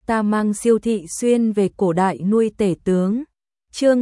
ta mang siêu thị xuyên về cổ đại nuôi tể tướng. Chương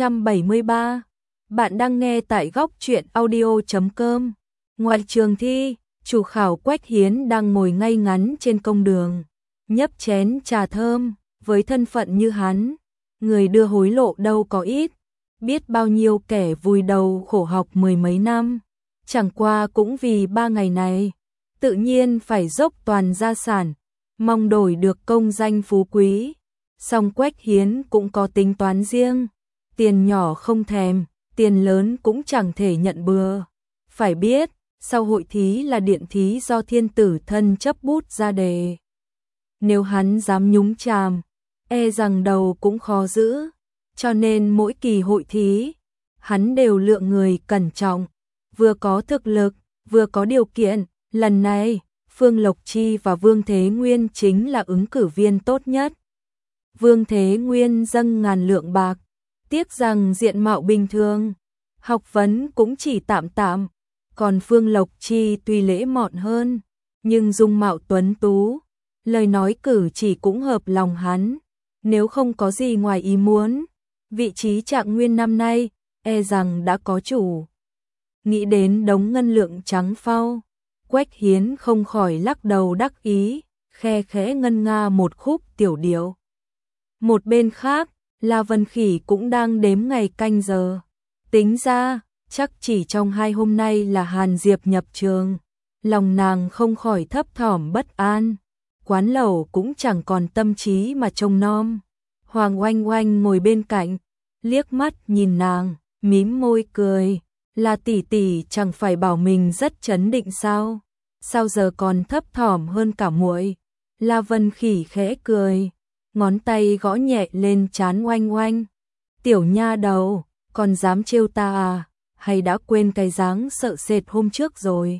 273. Bạn đang nghe tại góc truyện audio.com. Ngoài trường thi, chủ khảo Quách Hiến đang ngồi ngay ngắn trên công đường, nhấp chén trà thơm. Với thân phận như hắn, người đưa hối lộ đâu có ít, biết bao nhiêu kẻ vùi đầu khổ học mười mấy năm, chẳng qua cũng vì 3 ngày này, tự nhiên phải dốc toàn gia sản, mong đổi được công danh phú quý. Song Quách Hiến cũng có tính toán riêng, tiền nhỏ không thèm, tiền lớn cũng chẳng thể nhận bừa. Phải biết, sau hội thí là điện thí do thiên tử thân chấp bút ra đề. Nếu hắn dám nhúng chàm, e rằng đầu cũng khó giữ, cho nên mỗi kỳ hội thí, hắn đều lựa người cẩn trọng, vừa có thực lực, vừa có điều kiện. Lần này, Phương Lộc Chi và Vương Thế Nguyên chính là ứng cử viên tốt nhất. Vương Thế Nguyên dâng ngàn lượng bạc, tiếc rằng diện mạo bình thường, học vấn cũng chỉ tạm tạm, còn Phương Lộc Chi tuy lễ mọn hơn, nhưng dung mạo tuấn tú, lời nói cử chỉ cũng hợp lòng hắn. Nếu không có gì ngoài ý muốn, vị trí Trạng Nguyên năm nay e rằng đã có chủ. Nghĩ đến đống ngân lượng trắng phau, Quách Hiến không khỏi lắc đầu đắc ý, khe khẽ ngân nga một khúc tiểu điệu. Một bên khác, La Vân Khỉ cũng đang đếm ngày canh giờ. Tính ra, chắc chỉ trong 2 hôm nay là Hàn Diệp nhập trường, lòng nàng không khỏi thấp thỏm bất an. Quán lẩu cũng chẳng còn tâm trí mà trông nom. Hoàng Oanh Oanh ngồi bên cạnh, liếc mắt nhìn nàng, mím môi cười, là tỷ tỷ chẳng phải bảo mình rất trấn định sao? Sao giờ còn thấp thỏm hơn cả muội? La Vân Khỉ khẽ cười, ngón tay gõ nhẹ lên trán Oanh Oanh. Tiểu nha đầu, còn dám trêu ta à? Hay đã quên cái dáng sợ sệt hôm trước rồi?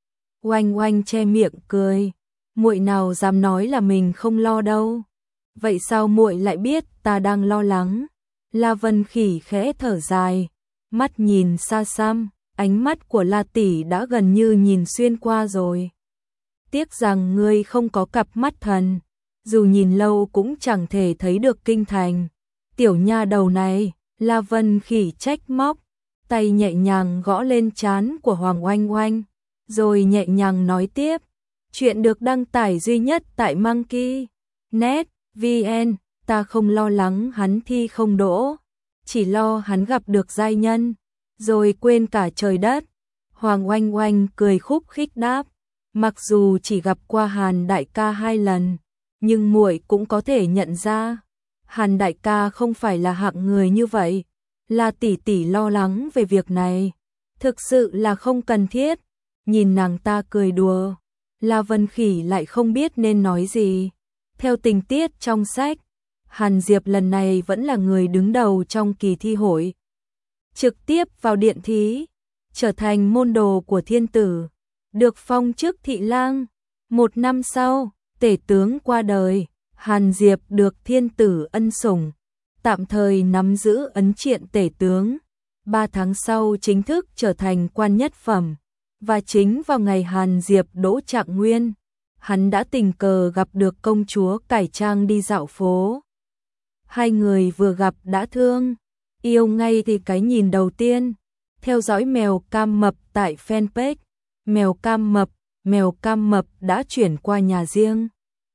Oanh Oanh che miệng cười, muội nào dám nói là mình không lo đâu. Vậy sao muội lại biết ta đang lo lắng? La Vân Khỉ khẽ thở dài, mắt nhìn xa xăm, ánh mắt của La tỷ đã gần như nhìn xuyên qua rồi. Tiếc rằng ngươi không có cặp mắt thần, dù nhìn lâu cũng chẳng thể thấy được kinh thành. Tiểu nha đầu này, La Vân Khỉ trách móc, tay nhẹ nhàng gõ lên trán của Hoàng Oanh Oanh, rồi nhẹ nhàng nói tiếp. Chuyện được đăng tải duy nhất tại Monkey.net VN, ta không lo lắng hắn thi không đỗ, chỉ lo hắn gặp được giai nhân, rồi quên cả trời đất. Hoàng Oanh Oanh cười khúc khích đáp, mặc dù chỉ gặp qua Hàn đại ca 2 lần, nhưng muội cũng có thể nhận ra, Hàn đại ca không phải là hạng người như vậy. La tỷ tỷ lo lắng về việc này, thực sự là không cần thiết. Nhìn nàng ta cười đùa, La Vân Khỉ lại không biết nên nói gì. Theo tình tiết trong sách, Hàn Diệp lần này vẫn là người đứng đầu trong kỳ thi hội, trực tiếp vào điện thí, trở thành môn đồ của thiên tử, được phong chức thị lang. 1 năm sau, tể tướng qua đời, Hàn Diệp được thiên tử ân sủng, tạm thời nắm giữ ấn triện tể tướng. 3 tháng sau chính thức trở thành quan nhất phẩm, và chính vào ngày Hàn Diệp đỗ Trạng Nguyên, hắn đã tình cờ gặp được công chúa cải trang đi dạo phố. Hai người vừa gặp đã thương, yêu ngay thì cái nhìn đầu tiên. Theo dõi Mèo Cam Mập tại fanpage Mèo Cam Mập đã chuyển qua nhà riêng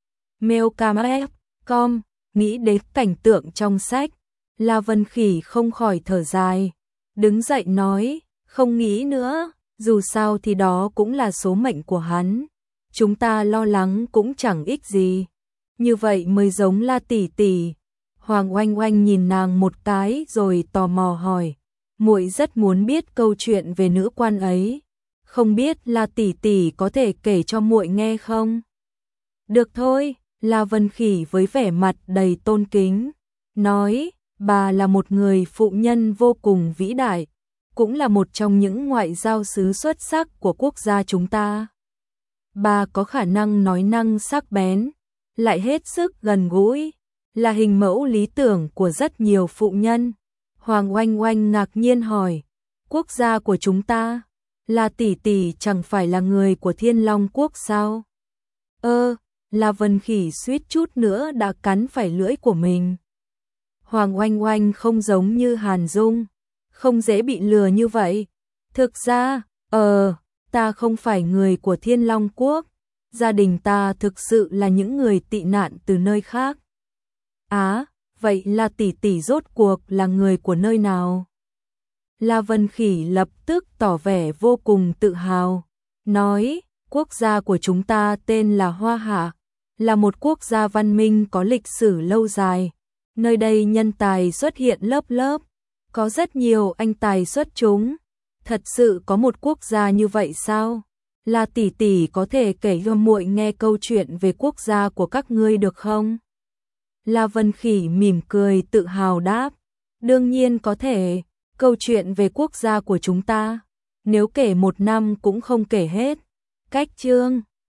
Meocamf.com. Nghĩ đến cảnh tượng trong sách, La Vân Khỉ không khỏi thở dài, đứng dậy nói, không nghĩ nữa, dù sao thì đó cũng là số mệnh của hắn, chúng ta lo lắng cũng chẳng ích gì. Như vậy mới giống La tỷ tỷ. Hoàng Oanh Oanh nhìn nàng một cái rồi tò mò hỏi, muội rất muốn biết câu chuyện về nữ quan ấy, không biết La tỷ tỷ có thể kể cho muội nghe không? Được thôi, La Vân Khỉ với vẻ mặt đầy tôn kính nói, bà là một người phụ nhân vô cùng vĩ đại, cũng là một trong những ngoại giao sứ xuất sắc của quốc gia chúng ta. Bà có khả năng nói năng sắc bén, lại hết sức gần gũi, là hình mẫu lý tưởng của rất nhiều phụ nhân. Hoàng Oanh Oanh ngạc nhiên hỏi, quốc gia của chúng ta, là tỷ tỷ chẳng phải là người của Thiên Long quốc sao? La Vân Khỉ suýt chút nữa đã cắn phải lưỡi của mình. Hoàng Oanh Oanh không giống như Hàn Dung, không dễ bị lừa như vậy. Thực ra, ta không phải người của Thiên Long Quốc, gia đình ta thực sự là những người tị nạn từ nơi khác. Vậy là tỷ tỷ rốt cuộc là người của nơi nào? La Vân Khỉ lập tức tỏ vẻ vô cùng tự hào, nói, quốc gia của chúng ta tên là Hoa Hạ, là một quốc gia văn minh có lịch sử lâu dài. Nơi đây nhân tài xuất hiện lớp lớp, có rất nhiều anh tài xuất chúng. Thật sự có một quốc gia như vậy sao? Là tỷ tỷ có thể kể cho muội nghe câu chuyện về quốc gia của các ngươi được không? La Vân Khỉ mỉm cười tự hào đáp, đương nhiên có thể, câu chuyện về quốc gia của chúng ta, nếu kể 1 năm cũng không kể hết. Cách chương